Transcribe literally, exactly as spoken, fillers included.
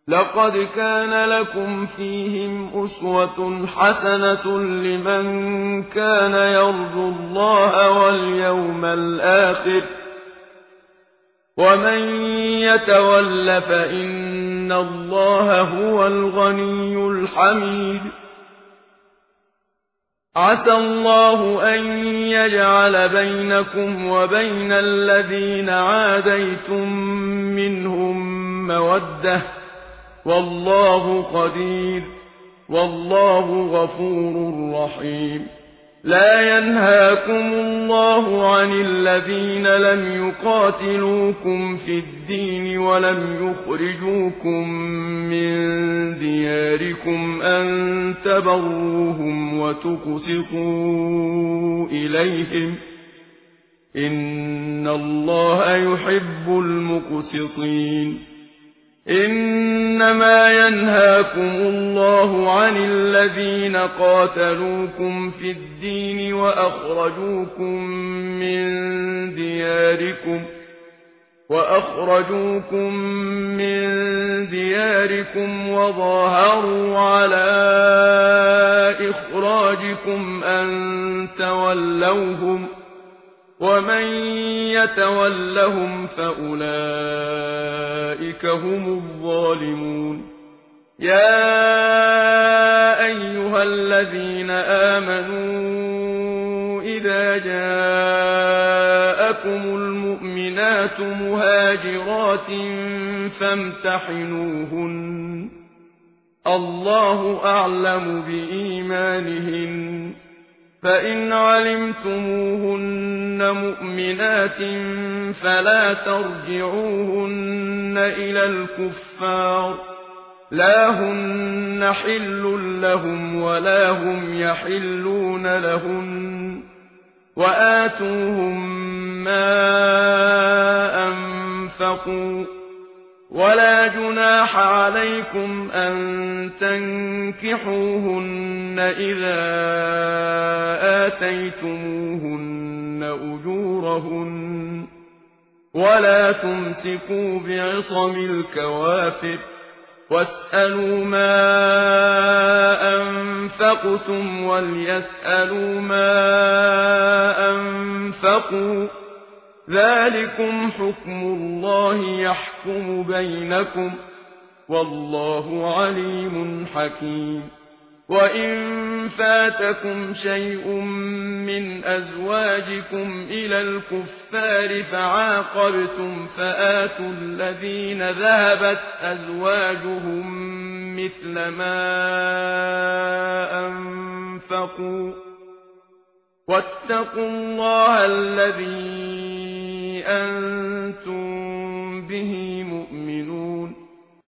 لقد كان لكم فيهم أسوة حسنة لمن كان يرجو الله واليوم الآخر ومن يتول فإن الله هو الغني الحميد عسى الله أن يجعل بينكم وبين الذين عاديتم منهم مودة والله قدير والله غفور رحيم لا ينهاكم الله عن الذين لم يقاتلوكم في الدين ولم يخرجوكم من دياركم أن تبروهم وتقسطوا إليهم إن الله يحب المقسطين إنما ينهاكم الله عن الذين قاتلوكم في الدين وأخرجوكم من دياركم وأخرجوكم من دياركم وظاهروا على إخراجكم أن تولوهم ومن يتولهم فأولئك هم الظالمون يا أيها الذين آمنوا إذا جاءكم المؤمنات مهاجرات فامتحنوهن الله أعلم بإيمانهن فإن علمتموهن مؤمنات فلا ترجعوهن إلى الكفار لا هن حل لهم ولا هم يحلون لهن وآتوهم ما أنفقوا ولا جناح عليكم أن تنكحوهن إذا آتيتموهن أجورهن ولا تمسكوا بعصم الكوافر واسألوا ما أنفقتم وليسألوا ما أنفقوا ذلكم حكم الله يحكم بينكم والله عليم حكيم وإن فاتكم شيء من أزواجكم إلى الكفار فعاقبتم فآتوا الذين ذهبت أزواجهم مثل ما أنفقوا واتقوا الله الذي أنتم به مؤمنون